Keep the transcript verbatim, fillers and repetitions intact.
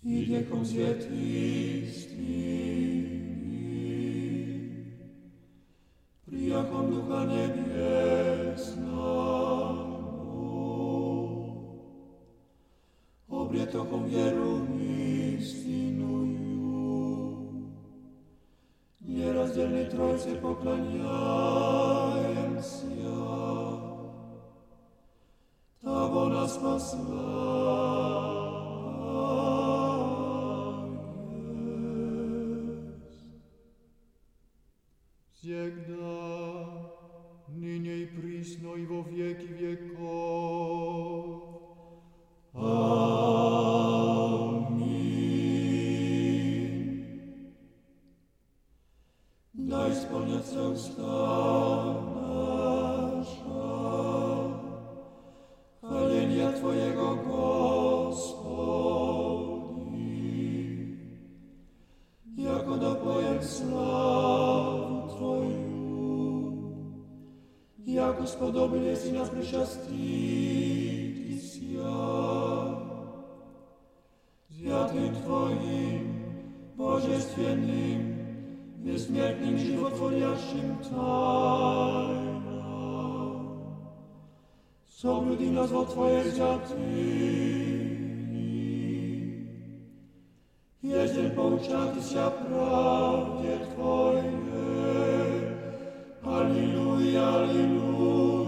i wiekom świetlistými, prijakom Ducha Nebiesnamu, obrietokom vieru istinuju, nierazdelnej Trojce poklaniajem się, Tabo nas spasła. Всегда, ныне и присно и во веки веков. Amin. Daj исполняться уста наша, хваления Твоего, Господи, яко допоем славу Твою, яко сподобили си нас причастить ся, святым Твоим, божественным, бессмертным, животворящим тайнам. Соблюди нас во Твоей святыни, езден поучатися правде Твоей. Аллилуйя, аллилуйя.